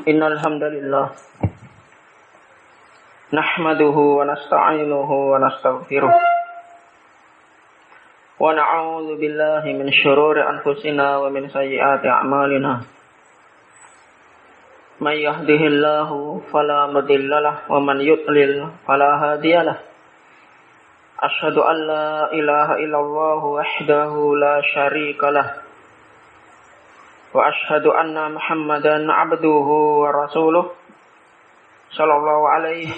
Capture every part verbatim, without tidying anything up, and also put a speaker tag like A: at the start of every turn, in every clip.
A: Innal hamdalillah nahmaduhu wa nasta'inuhu wa nastaghfiruh wa na'udzu billahi min shururi anfusina wa min sayyiati a'malina. May yahdihillahu fala mudhillalah wa man yudlil fala hadiyalah. Asyhadu an la ilaha illallah wahdahu la syarikalah wa asyhadu anna Muhammadan abduhu wa rasuluh sallallahu alaihi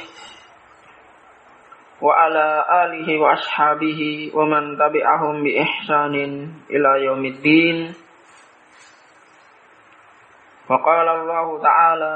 A: wa ala alihi wa ashabihi wa man tabi'ahum bi ihsanin ila yaumiddin. Wa qala Allah ta'ala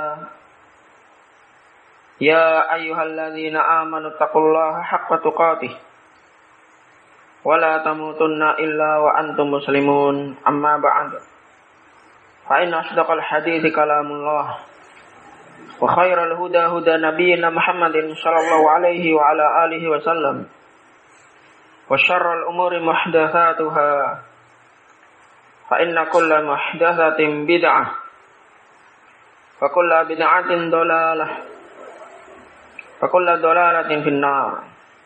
A: ya ayyuhalladzina amanu taqullaha haqqa tuqatih wa la tamutunna illa wa antum muslimun. Amma ba'd. Fa inna asdaqal hadithi kalamullah wa khairal huda huda nabiyyina Muhammadin sallallahu alaihi wa ala alihi wa sallam wa syarrul umuri muhdatsatuha fa inna kulla muhdatsatin bid'ah wa kulla bid'atin dhalalah wa kulla dhalalatin finnar.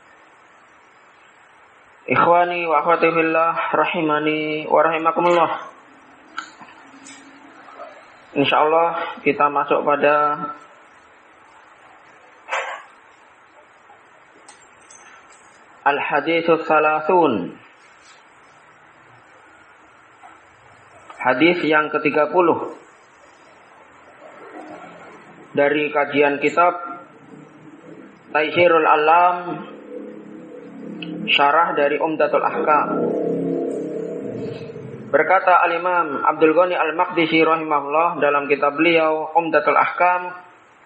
A: Ikhwani wa akhwati fillah rahimani wa rahimakumullah. Insyaallah kita masuk pada Al-Haditsus Salasun, hadis yang ketiga puluh dari kajian kitab Taisirul Alam, syarah dari Umdatul Ahkam. Berkata Al-Imam Abdul Ghani Al-Maqdisi rahimahullah dalam kitab beliau Umdatul Ahkam,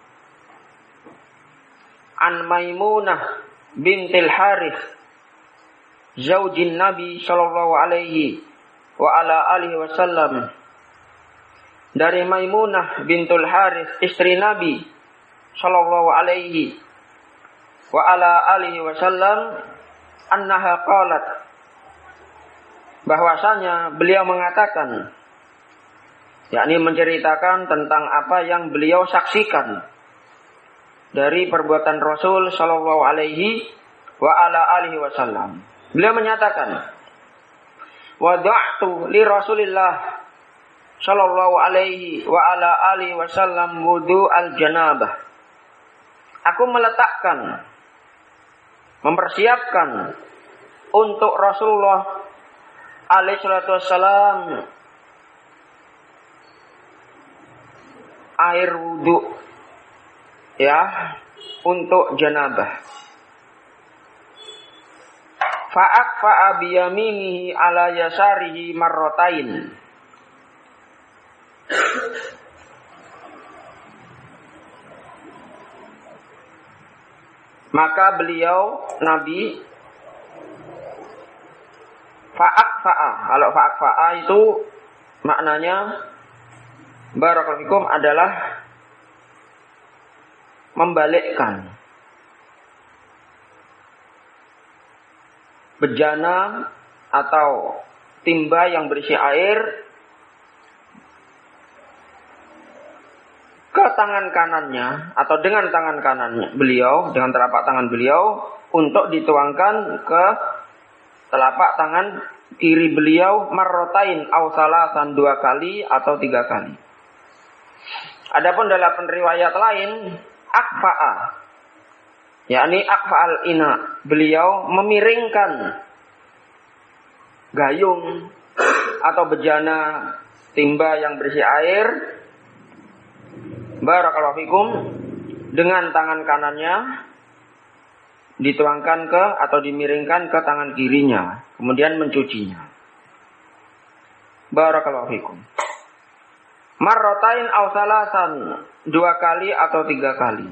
A: an Maimunah bintil Harith zaujin Nabi sallallahu alaihi wa ala alihi wasallam, dari Maimunah bintul Harith istri Nabi sallallahu alaihi wa ala alihi wasallam, annaha qalat, bahwasanya beliau mengatakan, yakni menceritakan tentang apa yang beliau saksikan dari perbuatan Rasul sallallahu alaihi wa ala alihi wasallam. Beliau menyatakan, wada'tu li Rasulillah sallallahu alaihi wa ala alihi wasallam wudu al-janabah. Aku meletakkan, mempersiapkan untuk Rasulullah alaihi salatu wassalam air wudu, ya, untuk janabah. Fa'akfa'a biyaminihi ala yasarihi marrotain. Maka beliau Nabi fa'akfa'a. Kalau fa'akfa'a itu maknanya barakallahu fikum adalah membalikkan. Bejana atau timba yang berisi air ke tangan kanannya atau dengan tangan kanannya beliau, dengan telapak tangan beliau, untuk dituangkan ke telapak tangan kiri beliau marrotain aw salasan, dua kali atau tiga kali. Adapun dalam riwayat lain akfa'a, yakni akfa'al ina, beliau memiringkan gayung atau bejana timba yang berisi air, barakallahu fikum, dengan tangan kanannya dituangkan ke atau dimiringkan ke tangan kirinya, kemudian mencucinya. Barakallahu fikum. Marrotain aw salasan, dua kali atau tiga kali.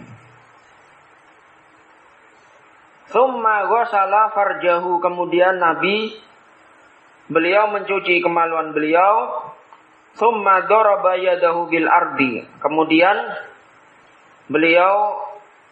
A: Summa ghasala farjahu, kemudian Nabi beliau mencuci kemaluan beliau. Summa daraba yadahu bil ardi, kemudian beliau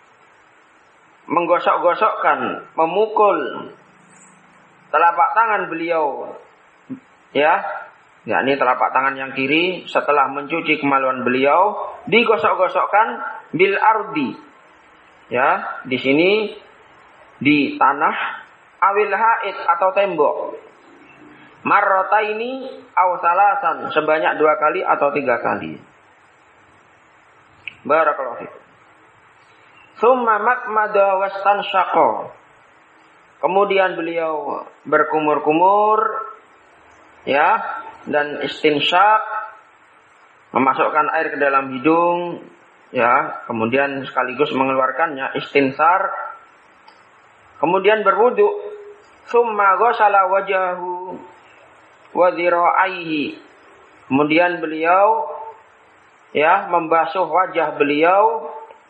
A: menggosok-gosokkan, memukul telapak tangan beliau, ya, yakni telapak tangan yang kiri setelah mencuci kemaluan beliau digosok-gosokkan bil ardi. Ya, di sini di tanah awil haid atau tembok. Marrataini aw salasan, sebanyak dua kali atau tiga kali. Barakallahu fikum. Tsumma makmada wastanshaqa. Kemudian beliau berkumur-kumur, ya, dan istinsyak, memasukkan air ke dalam hidung, ya, kemudian sekaligus mengeluarkannya, istinsar. Kemudian berwudu. Tsumma ghassala wajahu wa dhira'aihi. Kemudian beliau, ya, membasuh wajah beliau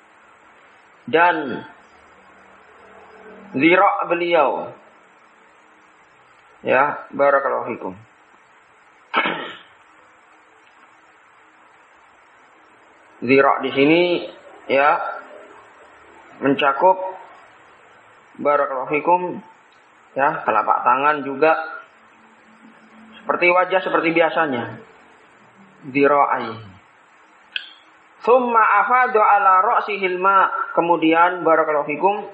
A: dan dhira' beliau. Ya, barakallahu fikum. Dhira' di sini, ya, mencakup barakallahu fikum, ya, telapak tangan juga seperti wajah seperti biasanya. Dhira'ai. Tsumma afadha ala ra'sihil ma. Kemudian barakallahu fikum,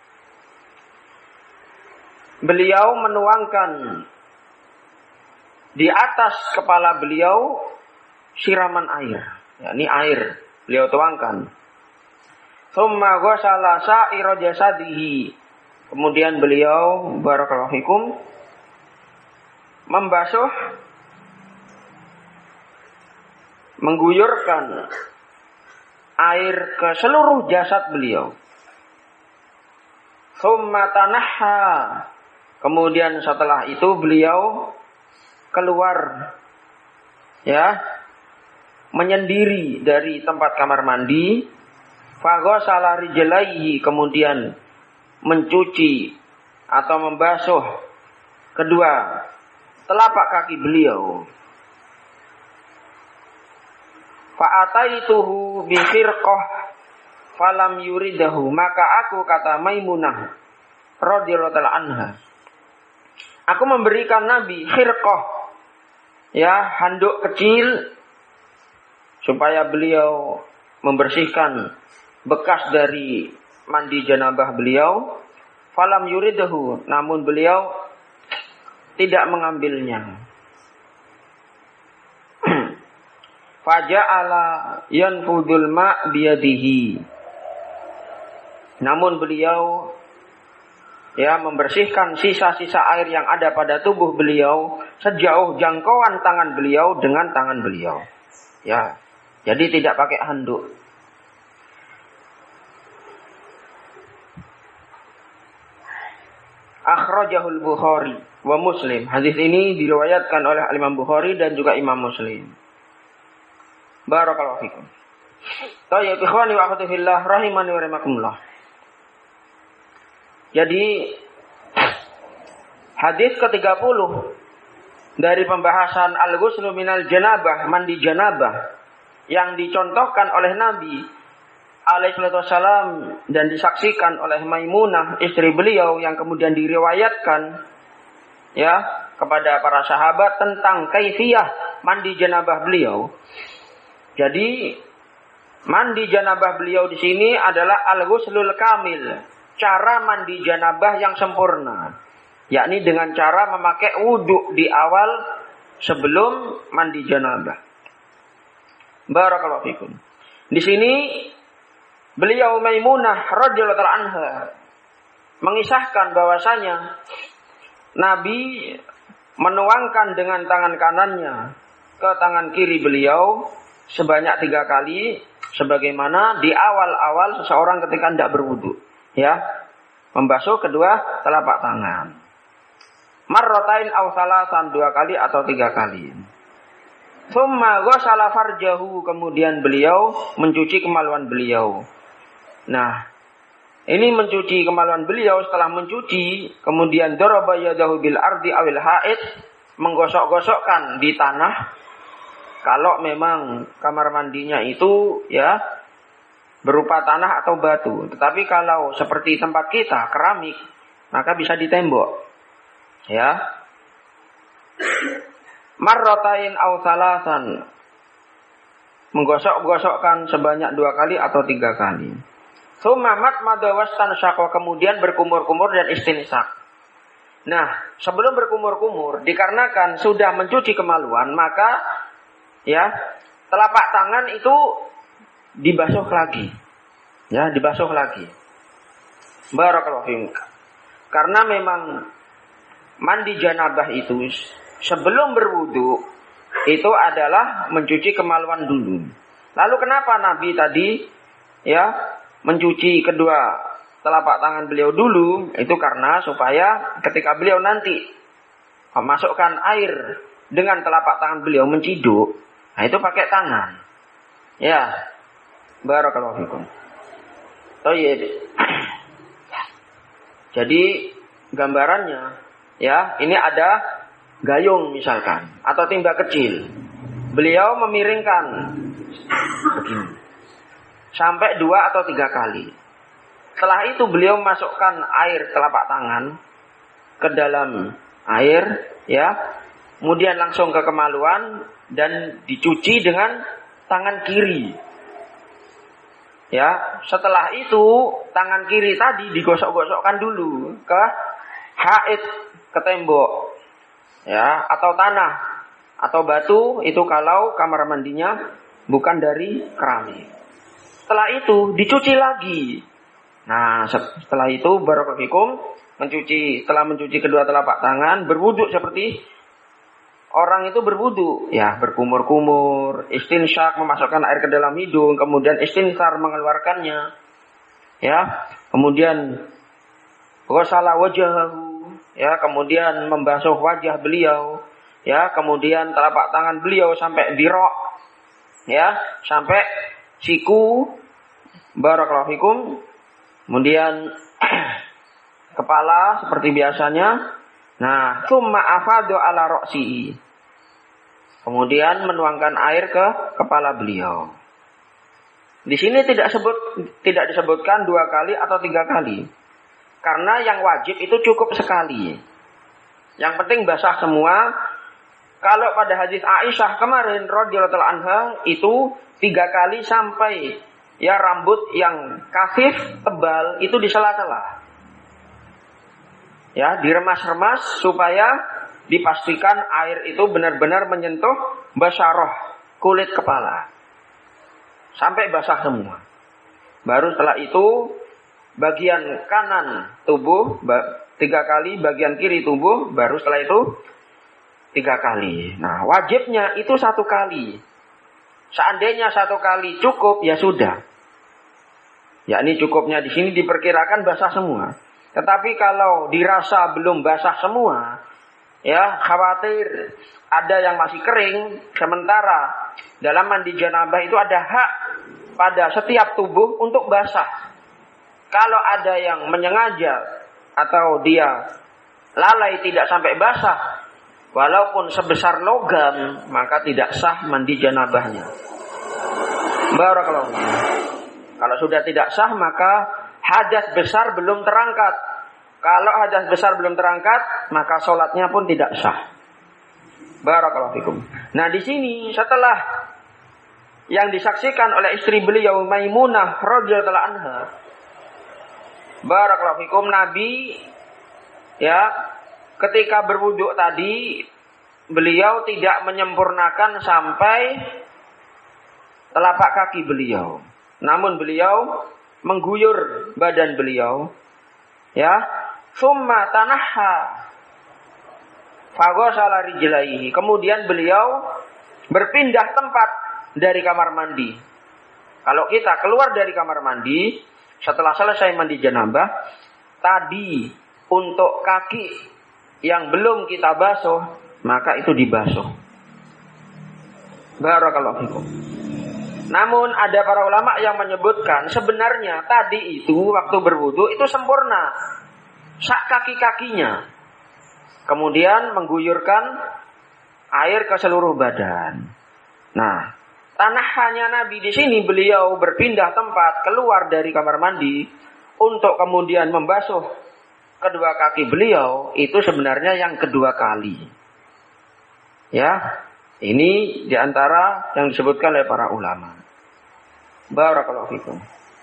A: beliau menuangkan di atas kepala beliau siraman air. Yakni air beliau tuangkan. Tsumma ghassala sa'ira jasadihi. Kemudian beliau barakallahu fikum membasuh, mengguyurkan air ke seluruh jasad beliau. Tsumma tanahha. Kemudian setelah itu beliau keluar, ya, menyendiri dari tempat kamar mandi. Faghasala rijlaihi. Kemudian mencuci atau membasuh kedua telapak kaki beliau. Fa'ataituhu bi firqah falam yuridahu. Maka aku, kata Maimunah radhiyallahu ta'ala anha, aku memberikan Nabi khirqah, ya, handuk kecil, supaya beliau membersihkan bekas dari mandi janabah beliau. Falam yuridahu. Namun beliau tidak mengambilnya. Faja'ala yanfudul ma' biyadihi. Namun beliau, ya, membersihkan sisa-sisa air yang ada pada tubuh beliau sejauh jangkauan tangan beliau dengan tangan beliau. Ya, jadi tidak pakai handuk. Akhrajahul Bukhari wa Muslim. Hadis ini diriwayatkan oleh Imam Bukhari dan juga Imam Muslim. Barakallahu fikum. Tayyib ikhwani wa akhwati fillah rahimani wa rahimakumullah. Jadi hadis ke tiga puluh dari pembahasan al-ghuslu minal janabah, mandi janabah, yang dicontohkan oleh Nabi alaihi wasallam dan disaksikan oleh Maimunah istri beliau, yang kemudian diriwayatkan, ya, kepada para sahabat tentang kaifiyah mandi janabah beliau. Jadi mandi janabah beliau di sini adalah al-ghuslul kamil, cara mandi janabah yang sempurna, yakni dengan cara memakai wudhu di awal sebelum mandi janabah. Barakallahu fikum. Di sini beliau Maimunah radhiyallahu ta'ala anha mengisahkan bahwasanya Nabi menuangkan dengan tangan kanannya ke tangan kiri beliau sebanyak tiga kali, sebagaimana di awal-awal seseorang ketika hendak berwudu, ya, membasuh kedua telapak tangan. Marratain aw salasan, dua kali atau tiga kali. Tsumma ghassala farjahu. Kemudian beliau mencuci kemaluan beliau. Nah, ini mencuci kemaluan beliau. Setelah mencuci, kemudian daraba yadahu bil ardi awil haid, menggosok-gosokkan di tanah. Kalau memang kamar mandinya itu, ya, berupa tanah atau batu. Tetapi kalau seperti tempat kita, keramik, maka bisa di tembok. Ya. marratain aw salasan, menggosok-gosokkan sebanyak dua kali atau tiga kali. Tsumma matmada wastansyaqa, kemudian berkumur-kumur dan istinsak. Nah, sebelum berkumur-kumur, dikarenakan sudah mencuci kemaluan, maka ya telapak tangan itu dibasuh lagi. Ya, dibasuh lagi. Barakallahu fiik. Karena memang mandi janabah itu sebelum berwudu itu adalah mencuci kemaluan dulu. Lalu kenapa Nabi tadi ya mencuci kedua telapak tangan beliau dulu? Itu karena supaya ketika beliau nanti memasukkan air dengan telapak tangan beliau menciduk, nah itu pakai tangan. Ya, barakallahu fikum. Oh iya. Jadi gambarannya ya, ini ada gayung misalkan atau timba kecil. Beliau memiringkan begini sampai dua atau tiga kali. Setelah itu beliau masukkan air telapak tangan ke dalam air, ya, kemudian langsung ke kemaluan dan dicuci dengan tangan kiri. Ya, setelah itu tangan kiri tadi digosok-gosokkan dulu ke haid, ke tembok, ya, atau tanah atau batu, itu kalau kamar mandinya bukan dari keramik. Setelah itu dicuci lagi. Nah, setelah itu barakallahu fikum, mencuci, setelah mencuci kedua telapak tangan, berwudu seperti orang itu berwudu, ya, berkumur-kumur, istinsyak, memasukkan air ke dalam hidung, kemudian istinsar, mengeluarkannya, ya, kemudian ghasala wajhahu, ya, kemudian membasuh wajah beliau, ya, kemudian telapak tangan beliau sampai dirok, ya, sampai siku, barakallahu fikum, kemudian kepala seperti biasanya. Nah, tsumma afadu ala ra'sihi, kemudian menuangkan air ke kepala beliau. Di sini tidak sebut tidak disebutkan dua kali atau tiga kali, karena yang wajib itu cukup sekali. Yang penting basah semua. Kalau pada hadis Aisyah kemarin radhiyallahu anha itu tiga kali sampai ya rambut yang kasif tebal itu di sela-sela. Ya, diremas-remas supaya dipastikan air itu benar-benar menyentuh basyarah, kulit kepala, sampai basah semua. Baru setelah itu bagian kanan tubuh tiga kali, bagian kiri tubuh baru setelah itu tiga kali. Nah, wajibnya itu satu kali. Seandainya satu kali cukup, ya sudah. Ya, ini cukupnya di sini diperkirakan basah semua. Tetapi kalau dirasa belum basah semua, ya khawatir ada yang masih kering. Sementara dalam mandi janabah itu ada hak pada setiap tubuh untuk basah. Kalau ada yang menyengaja atau dia lalai tidak sampai basah, walaupun sebesar logam, maka tidak sah mandi janabahnya. Barakallahu. Kalau sudah tidak sah, maka hadas besar belum terangkat. Kalau hadas besar belum terangkat, maka sholatnya pun tidak sah. Barakallahu fikum. Nah, di sini setelah yang disaksikan oleh istri beliau Maimunah radhiyallahu anha, barakallahu fikum, Nabi ya ketika berwudu tadi beliau tidak menyempurnakan sampai telapak kaki beliau. Namun beliau mengguyur badan beliau, ya, summa tanahha faghasala rijlaihi, kemudian beliau berpindah tempat dari kamar mandi. Kalau kita keluar dari kamar mandi setelah selesai mandi janabah, tadi untuk kaki yang belum kita basuh, maka itu dibasuh. Barakallahu fikum. Namun ada para ulama yang menyebutkan sebenarnya tadi itu waktu berwudu itu sempurna sak kaki-kakinya. Kemudian mengguyurkan air ke seluruh badan. Nah, tanah hanya Nabi di sini beliau berpindah tempat keluar dari kamar mandi untuk kemudian membasuh kedua kaki beliau itu sebenarnya yang kedua kali. Ya, ini diantara yang disebutkan oleh para ulama. Barakallahu fikum.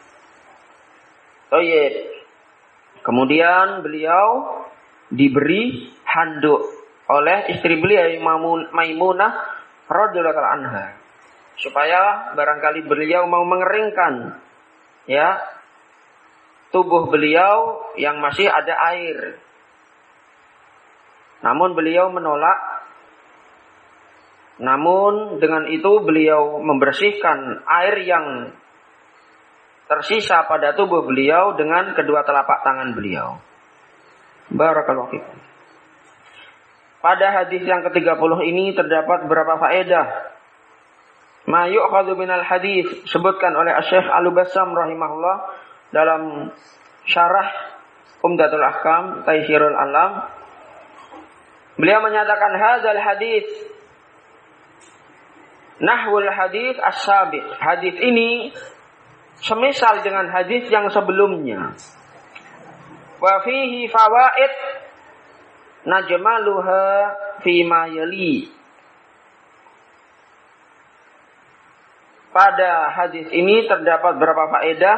A: Baik. Kemudian beliau diberi handuk oleh istri beliau Maimunah radhiyallahu anha, supaya barangkali beliau mau mengeringkan ya tubuh beliau yang masih ada air. Namun beliau menolak. Namun dengan itu beliau membersihkan air yang tersisa pada tubuh beliau dengan kedua telapak tangan beliau. Barakallahu fikum. Pada hadis yang ketiga puluh ini terdapat beberapa faedah. Ma yu'khadhu minal hadis, sebutkan oleh Asy-Syaikh Al-Bassam rahimahullah dalam syarah Umdatul Ahkam Taysirul Alam. Beliau menyatakan hadzal hadis nahwul hadis as-sabiq. Hadis ini semisal dengan hadis yang sebelumnya. Wa fihi fawaid najmaluha fi ma yali. Pada hadis ini terdapat beberapa faedah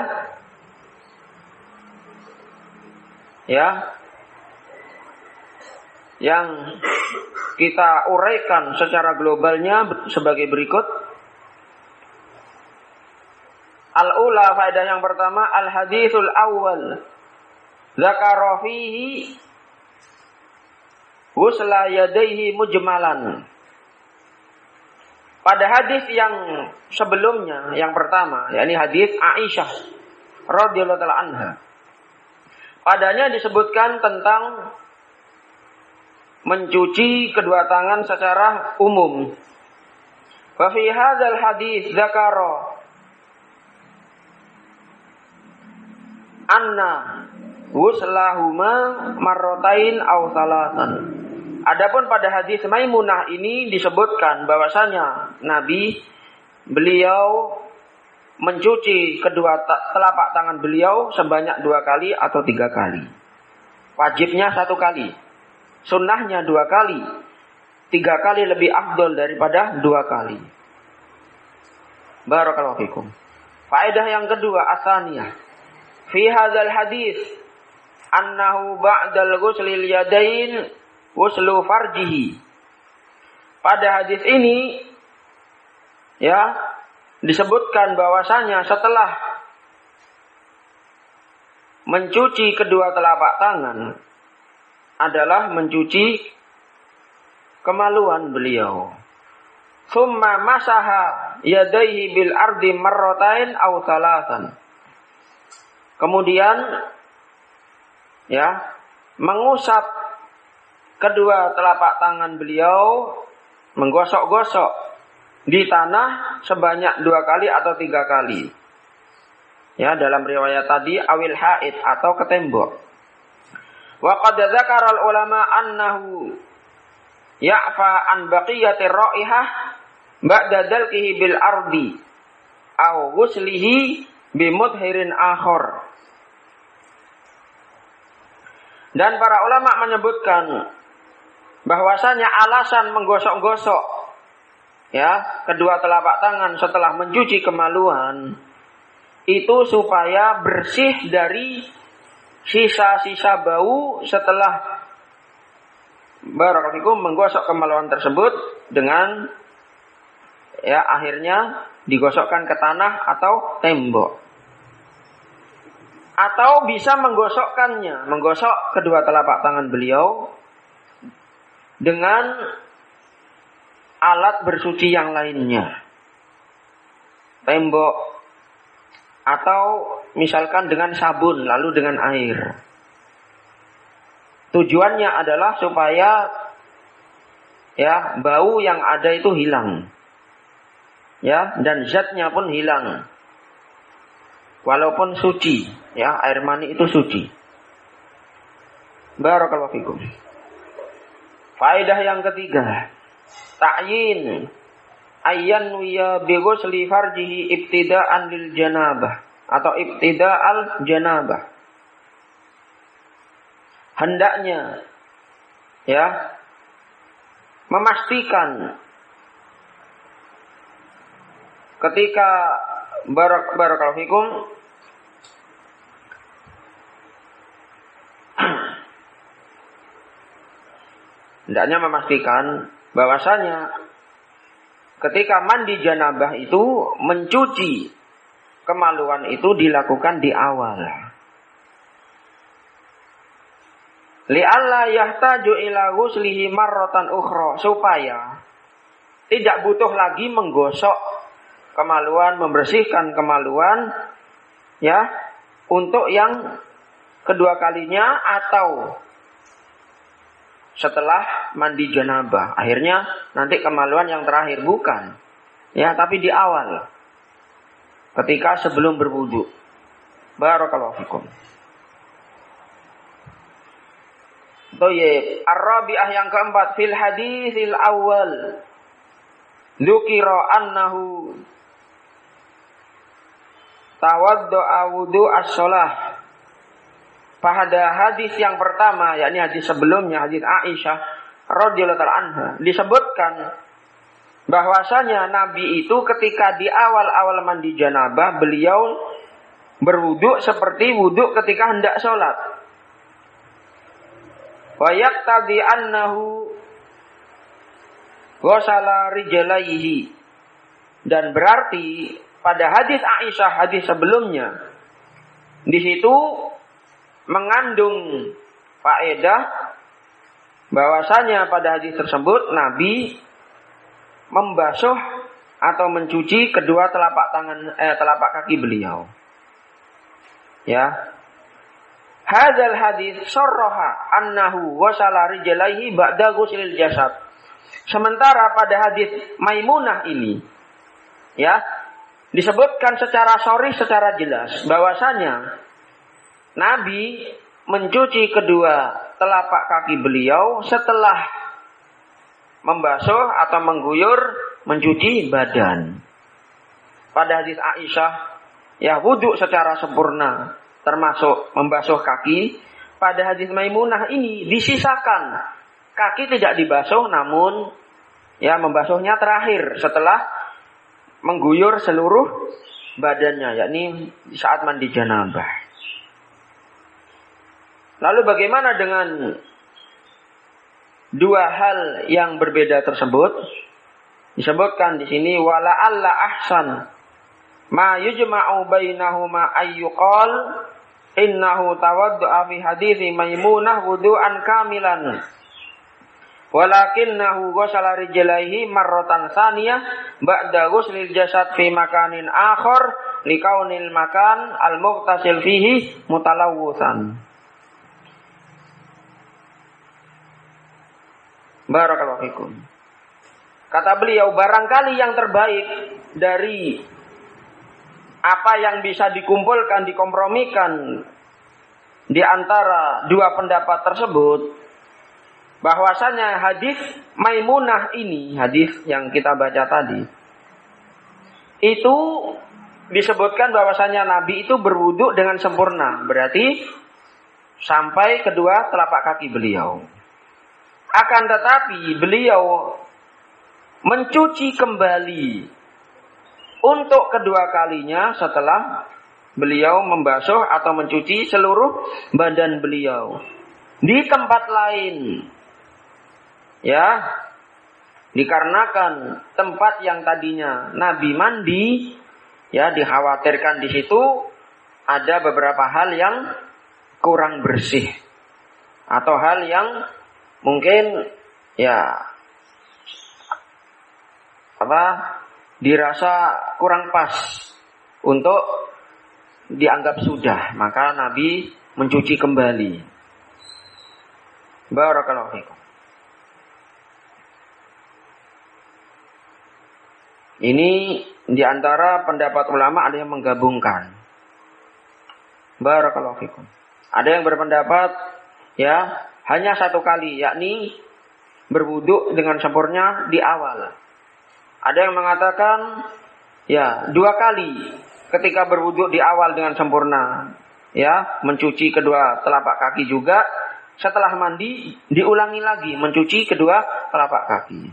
A: ya yang kita uraikan secara globalnya sebagai berikut. Al-ula, faedah yang pertama, al-hadisul awal zakara fihi ghusla yadayhi mujmalan. Pada hadis yang sebelumnya, yang pertama, yakni hadis Aisyah radhiyallahu taala anha, padanya disebutkan tentang mencuci kedua tangan secara umum. Wa fi hadzal hadis dzakara anna ghuslahuma marratain aw salatan. Adapun pada hadis Maimunah ini disebutkan bahwasanya Nabi beliau mencuci kedua telapak tangan beliau sebanyak dua kali atau tiga kali. Wajibnya satu kali. Sunnahnya dua kali. Tiga kali lebih afdol daripada dua kali. Barakallahu fikum. Faedah yang kedua, asaniyah. Fi hadzal hadis annahu ba'dal ghuslil yadain ghuslu farjihi. Pada hadis ini ya disebutkan bahwasanya setelah mencuci kedua telapak tangan adalah mencuci kemaluan beliau. Summa masaha yadaihi bil ardi marratain aw thalathan. Kemudian ya, mengusap kedua telapak tangan beliau, menggosok-gosok di tanah sebanyak dua kali atau tiga kali. Ya, dalam riwayat tadi awil haid atau ke tembok. Wa qad dzakara al-ulama annahu ya'fa an baqiyati ra'ihah ba'da dalqihi bil ardi aw ghuslihi bi mudhirin akhar. Dan para ulama menyebutkan bahwasanya alasan menggosok-gosok ya kedua telapak tangan setelah mencuci kemaluan itu supaya bersih dari sisa-sisa bau setelah barakallahu menggosok kemaluan tersebut dengan ya akhirnya digosokkan ke tanah atau tembok. Atau bisa menggosokkannya, menggosok kedua telapak tangan beliau dengan alat bersuci yang lainnya. Tembok atau misalkan dengan sabun lalu dengan air. Tujuannya adalah supaya ya bau yang ada itu hilang. Ya, dan zatnya pun hilang. Walaupun suci, ya, air mani itu suci. Barakallahu fikum. Faedah yang ketiga, ta'yin ayyan wiya bi ghusli farjihi ibtida'an lil janabah atau ibtida'al janabah. Hendaknya ya memastikan ketika barak barakallahu fikum hendaknya memastikan bahwasanya ketika mandi janabah itu mencuci kemaluan itu dilakukan di awal. Li'alla yahtaju ila ghuslihi marratan ukhra, supaya tidak butuh lagi menggosok kemaluan, membersihkan kemaluan ya untuk yang kedua kalinya atau setelah mandi janabah. Akhirnya nanti kemaluan yang terakhir, bukan. Ya, tapi di awal. Ketika sebelum berwudu. Barakallahu fikum. Thayyib. Ar-rabi'ah yang keempat, fil haditsil awal dzukira annahu tawaddu'a wudu as-shalah. Pada hadis yang pertama, yakni hadis sebelumnya, hadis Aisyah radhiyallahu ta'ala anha, disebutkan bahwasanya Nabi itu ketika di awal-awal mandi janabah, beliau berwudu seperti wudu ketika hendak sholat. Wa yaqtadi annahu ghasala rijlaihi, dan berarti pada hadis Aisyah, hadis sebelumnya, di situ mengandung faedah bahwasanya pada hadis tersebut Nabi membasuh atau mencuci kedua telapak tangan eh, telapak kaki beliau. Ya. Hadzal hadis sarraha annahu ghasala rijlaihi ba'da ghuslil jasad. Sementara pada hadis Maimunah ini ya disebutkan secara sharih, secara jelas bahwasanya Nabi mencuci kedua telapak kaki beliau setelah membasuh atau mengguyur mencuci badan. Pada hadis Aisyah, ya wudu secara sempurna termasuk membasuh kaki. Pada hadis Maimunah ini disisakan, kaki tidak dibasuh namun ya membasuhnya terakhir setelah mengguyur seluruh badannya, yakni saat mandi janabah. Lalu bagaimana dengan dua hal yang berbeda tersebut? Disebutkan di sini wala alla ahsan ma yujma'u bainahuma ayyuqal innahu tawaddu'a fi hadithi Maimunah wudu'an kamilan walakinnahu ghasala rijlaihi marratan tsaniyah ba'da ghuslil jasad fi makanin akhar likaunil makan al-mughtasil fihi mutalawwusan. Barakallahu fikum. Kata beliau, barangkali yang terbaik dari apa yang bisa dikumpulkan, dikompromikan di antara dua pendapat tersebut, bahwasanya hadis Maimunah ini, hadis yang kita baca tadi, itu disebutkan bahwasanya Nabi itu berwudu dengan sempurna, berarti sampai kedua telapak kaki beliau. Akan tetapi beliau mencuci kembali untuk kedua kalinya setelah beliau membasuh atau mencuci seluruh badan beliau di tempat lain. Ya, dikarenakan tempat yang tadinya Nabi mandi, ya dikhawatirkan di situ ada beberapa hal yang kurang bersih atau hal yang mungkin ya apa dirasa kurang pas untuk dianggap sudah, maka Nabi mencuci kembali. Barakallahu fikum. Ini diantara pendapat ulama, ada yang menggabungkan. Barakallahu fikum. Ada yang berpendapat ya hanya satu kali, yakni berwudu dengan sempurna di awal. Ada yang mengatakan ya dua kali ketika berwudu di awal dengan sempurna, ya mencuci kedua telapak kaki juga setelah mandi diulangi lagi mencuci kedua telapak kaki.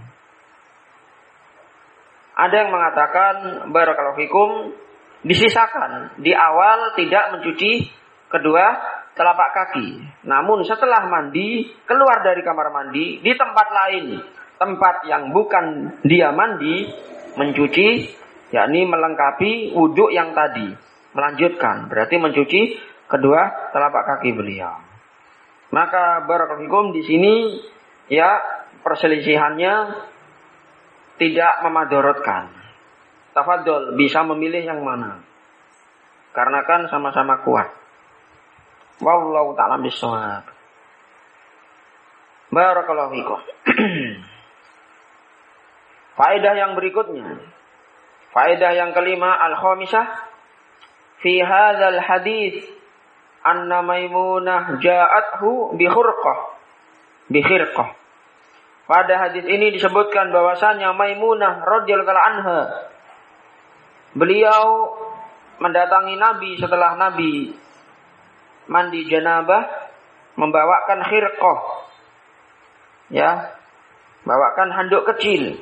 A: Ada yang mengatakan barakallahu fikum disisakan di awal tidak mencuci kedua telapak kaki. Namun setelah mandi keluar dari kamar mandi di tempat lain, tempat yang bukan dia mandi, mencuci, yakni melengkapi wudhu yang tadi, melanjutkan, berarti mencuci kedua telapak kaki beliau. Maka barakallahu fikum di sini ya perselisihannya tidak memadorotkan. Tafadhol, bisa memilih yang mana. Karena kan sama-sama kuat. Wallahu ta'ala bishawab. Barakallahu fikum. Faedah yang berikutnya. Faedah yang kelima, al-khamisah. Fi hadzal hadits anna Maimunah ja'athu bi khurqah. Bi khirqah. Pada hadis ini disebutkan bahwasannya Maimunah radhiyallahu anha beliau mendatangi Nabi setelah Nabi mandi janabah membawakan khirqah. Ya, bawakan handuk kecil.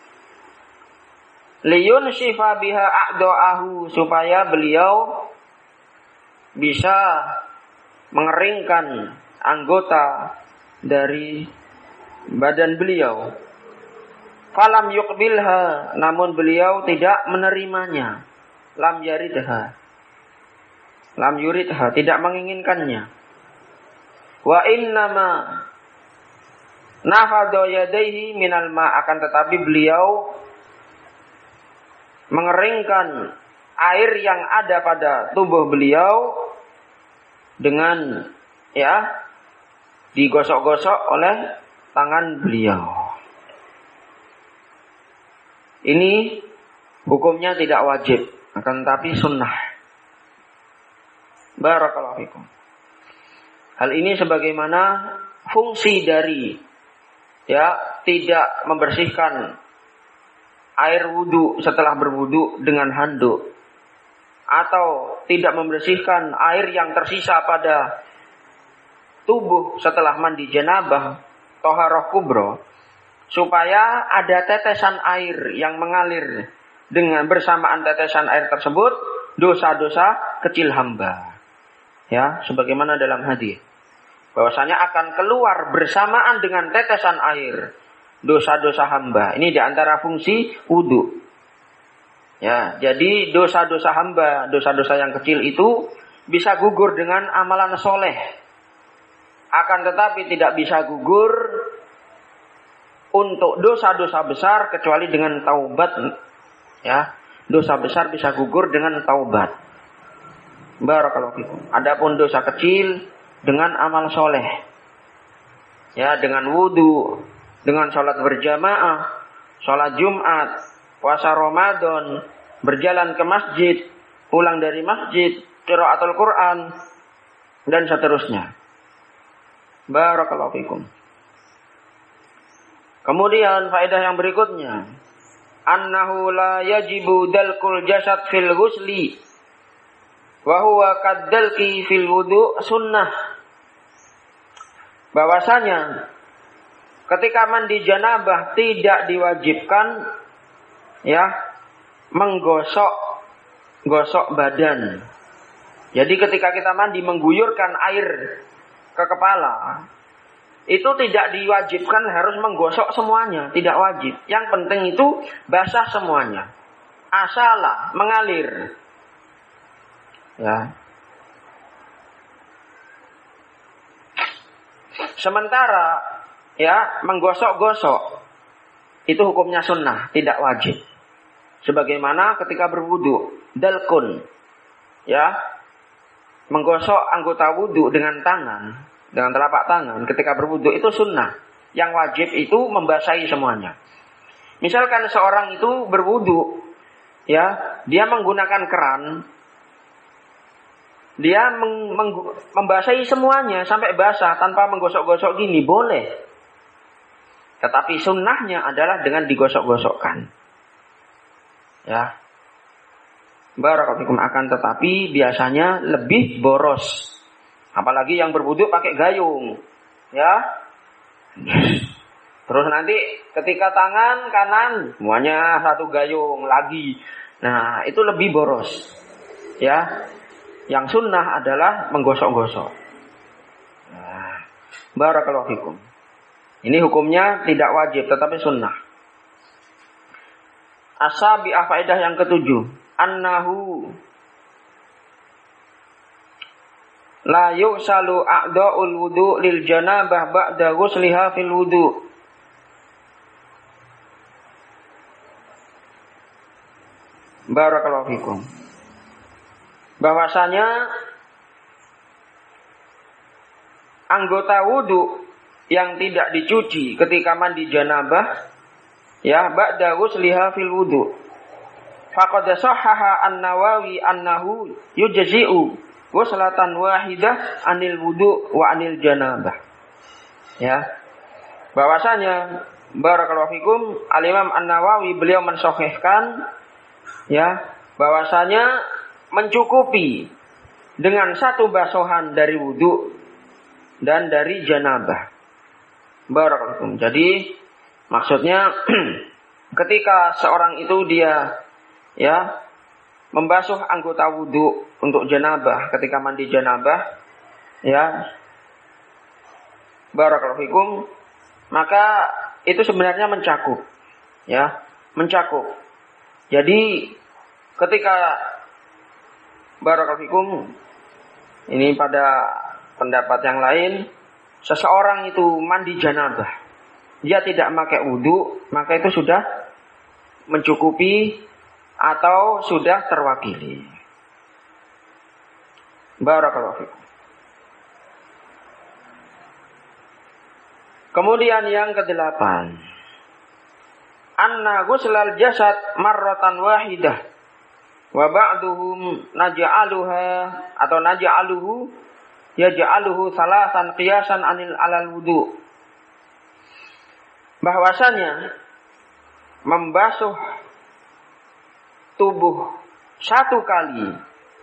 A: Liyun syifa biha a'da'ahu, supaya beliau bisa mengeringkan anggota dari badan beliau. Falam yuqbilha, namun beliau tidak menerimanya. Lam yaridha. Lam yuridha, tidak menginginkannya. Wa innama nafadha yadayhi minal ma', akan tetapi beliau mengeringkan air yang ada pada tubuh beliau dengan ya digosok-gosok oleh tangan beliau. Ini hukumnya tidak wajib, akan tetapi sunnah. Barakallahu fikum. Hal ini sebagaimana fungsi dari ya tidak membersihkan air wudu setelah berwudu dengan handuk, atau tidak membersihkan air yang tersisa pada tubuh setelah mandi janabah, toharoh kubro, supaya ada tetesan air yang mengalir dengan bersamaan tetesan air tersebut dosa-dosa kecil hamba. Ya, sebagaimana dalam hadis bahwasanya akan keluar bersamaan dengan tetesan air dosa-dosa hamba. Ini diantara fungsi wudu. Ya, jadi dosa-dosa hamba, dosa-dosa yang kecil itu bisa gugur dengan amalan soleh. Akan tetapi tidak bisa gugur untuk dosa-dosa besar kecuali dengan taubat. Ya, dosa besar bisa gugur dengan taubat. Barakallahu fikum. Adapun dosa kecil dengan amal soleh. Ya, dengan wudu, dengan sholat berjamaah, sholat Jumat, puasa Ramadan, berjalan ke masjid, pulang dari masjid, qiraatul Quran, dan seterusnya. Barakallahu fikum. Kemudian faedah yang berikutnya, annahu la yajibu dalkul jasad fil ghusli wa huwa kaddalki fil wudu sunnah. Bahwasanya ketika mandi janabah tidak diwajibkan ya menggosok gosok badan. Jadi ketika kita mandi mengguyurkan air ke kepala, itu tidak diwajibkan harus menggosok semuanya, tidak wajib. Yang penting itu basah semuanya. Asalah mengalir. Ya. Sementara ya menggosok-gosok itu hukumnya sunnah, tidak wajib. Sebagaimana ketika berwudu, dalkun, ya, menggosok anggota wudu dengan tangan, dengan telapak tangan ketika berwudu itu sunnah. Yang wajib itu membasahi semuanya. Misalkan seorang itu berwudu, ya, dia menggunakan keran, dia meng, meng, membasahi semuanya sampai basah tanpa menggosok-gosok gini, boleh. Tetapi sunnahnya adalah dengan digosok-gosokkan. Ya. Barakallahu fikum, akan tetapi biasanya lebih boros. Apalagi yang berwudu pakai gayung. Ya. Terus nanti ketika tangan kanan semuanya satu gayung lagi. Nah, itu lebih boros. Ya. Yang sunnah adalah menggosok-gosok. Nah, barakallahu fikum. Ini hukumnya tidak wajib tetapi sunnah. Asabi'ah faedah yang ketujuh, annahu la yusalu a'dha'ul wudu' lil janabah ba'da ghusliha fil wudu'. Barakallahu fikum. Bahwasanya anggota wudu yang tidak dicuci ketika mandi janabah, ya, ba'da ghusliha fil wudu. Faqad sahhaha An-Nawawi annahu yujzi'u ghuslatan wahidah anil wudu wa anil janabah. Ya. Bahwasanya barakallahu fikum, Al-Imam An-Nawawi beliau mensahihkan, ya, bahwasanya mencukupi dengan satu basohan dari wudu dan dari janabah. Barakallahu fikum. Jadi maksudnya ketika seorang itu dia, ya, membasuh anggota wudu untuk janabah ketika mandi janabah, ya, barakallahu fikum, maka itu sebenarnya mencakup, ya, mencakup. Jadi ketika barakallahu fikum, ini pada pendapat yang lain, seseorang itu mandi janabah, dia tidak pakai wudu, maka itu sudah mencukupi atau sudah terwakili. Barakallahu fikum. Kemudian yang kedelapan, anna ghuslal jasad marratan wahidah wa ba'duhum naj'aluha atau naj'aluhu yaj'aluhu salasan qiyasan anil alal wudu. Bahwasanya membasuh tubuh satu kali,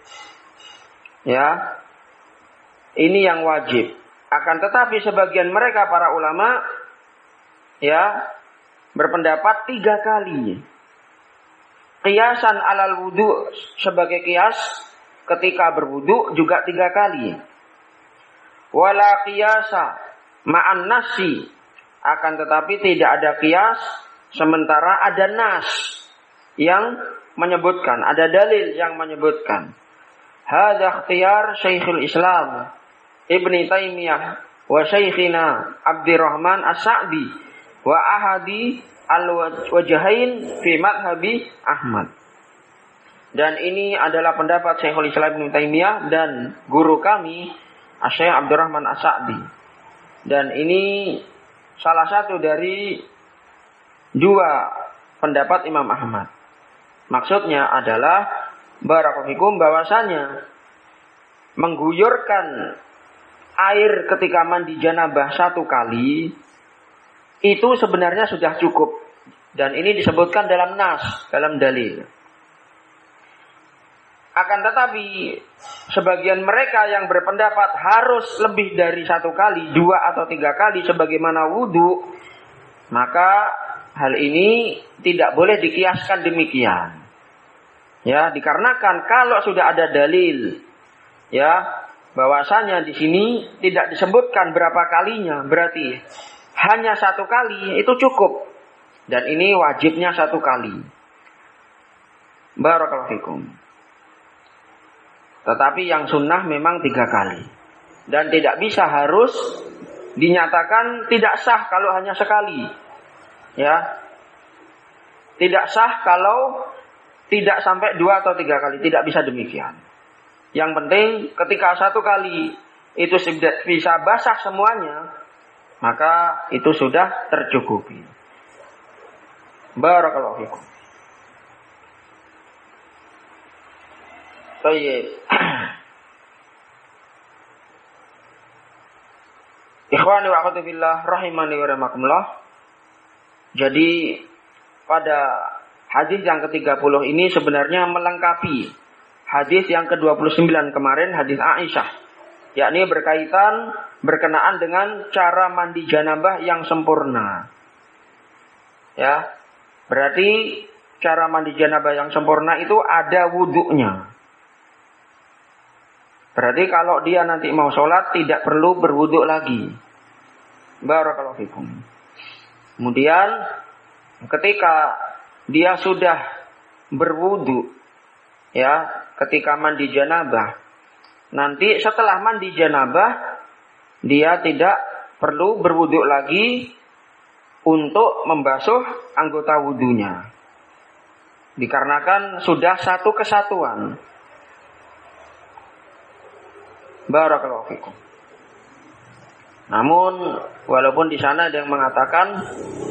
A: ya, ini yang wajib. Akan tetapi sebagian mereka para ulama, ya, berpendapat tiga kali. Qiyasan alal wudu, sebagai qiyas ketika berwudu juga tiga kali. Wala qiyasa ma'an nasi, akan tetapi tidak ada qiyas sementara ada nas yang menyebutkan, ada dalil yang menyebutkan. Hadza ikhtiyar Syekhul Islam Ibnu Taimiyah wa Syekhina Abdurrahman As-Sa'di wa ahadi al-wajhain fi madhhabi Ahmad. Dan ini adalah pendapat Syekhul Islam Ibnu Taimiyah dan guru kami Syekh Abdurrahman As-Sa'di. Dan ini salah satu dari dua pendapat Imam Ahmad. Maksudnya adalah barakallahu fikum, bahwasanya mengguyurkan air ketika mandi janabah satu kali itu sebenarnya sudah cukup, dan ini disebutkan dalam nas, dalam dalil. Akan tetapi sebagian mereka yang berpendapat harus lebih dari satu kali, dua atau tiga kali sebagaimana wudu, maka hal ini tidak boleh dikiaskan demikian. Ya, dikarenakan kalau sudah ada dalil, ya, bahwasanya di sini tidak disebutkan berapa kalinya, berarti hanya satu kali itu cukup. Dan ini wajibnya satu kali. Barakallahu fikum. Tetapi yang sunnah memang tiga kali. Dan tidak bisa harus dinyatakan tidak sah kalau hanya sekali. Ya. Tidak sah kalau tidak sampai dua atau tiga kali. Tidak bisa demikian. Yang penting ketika satu kali itu bisa basah semuanya, maka itu sudah tercukupi. Barakallahu fikum. Baik. Ikhwani wa akhwati fillah rahimani wa rahimakumullah. Jadi pada hadis yang ke tiga puluh ini sebenarnya melengkapi hadis yang ke dua puluh sembilan kemarin, hadis Aisyah yakni berkaitan berkenaan dengan cara mandi janabah yang sempurna. Ya, berarti cara mandi janabah yang sempurna itu ada wudhunya. Berarti kalau dia nanti mau sholat tidak perlu berwudhu lagi. Barakallahu fikum. Kemudian ketika dia sudah berwudhu, ya, ketika mandi janabah, nanti setelah mandi janabah dia tidak perlu berwudhu lagi untuk membasuh anggota wudhunya, dikarenakan sudah satu kesatuan. Barakallahu fikum. Namun walaupun di sana ada yang mengatakan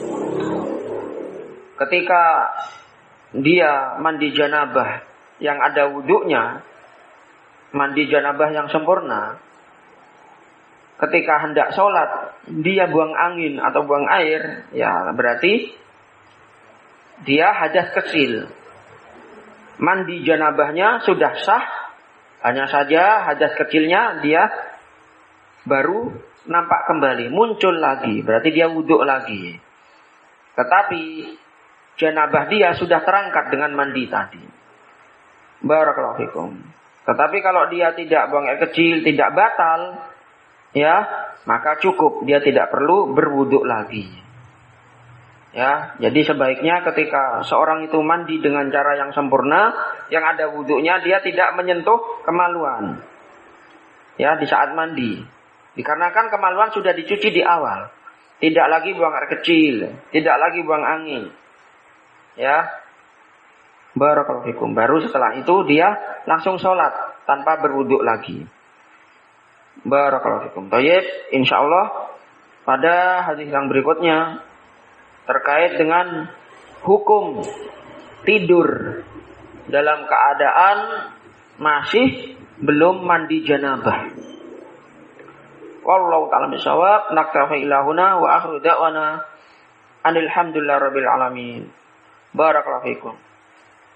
A: ketika dia mandi janabah yang ada wudhunya, mandi janabah yang sempurna, ketika hendak sholat dia buang angin atau buang air, ya berarti dia hadas kecil. Mandi janabahnya sudah sah, hanya saja hadas kecilnya dia baru nampak kembali, muncul lagi, berarti dia wudhu lagi. Tetapi janabah dia sudah terangkat dengan mandi tadi. Barakallahu fikum. Tetapi kalau dia tidak buang air kecil, tidak batal, ya, maka cukup, dia tidak perlu berwudhu lagi. Ya, jadi sebaiknya ketika seorang itu mandi dengan cara yang sempurna, yang ada wudhunya, dia tidak menyentuh kemaluan. Ya, di saat mandi. Dikarenakan kemaluan sudah dicuci di awal. Tidak lagi buang air kecil, tidak lagi buang angin. Ya. Barakallahu fikum. Baru setelah itu dia langsung sholat tanpa berwudhu lagi. Barakallahu fikum. Baik, insyaallah pada hadis yang berikutnya terkait dengan hukum tidur dalam keadaan masih belum mandi janabah. Wallahu ta'ala bishawab. Naktafi ilahuna wa akhiru da'wana anil hamdulillahi rabbil alamin. Barakallahu fikum.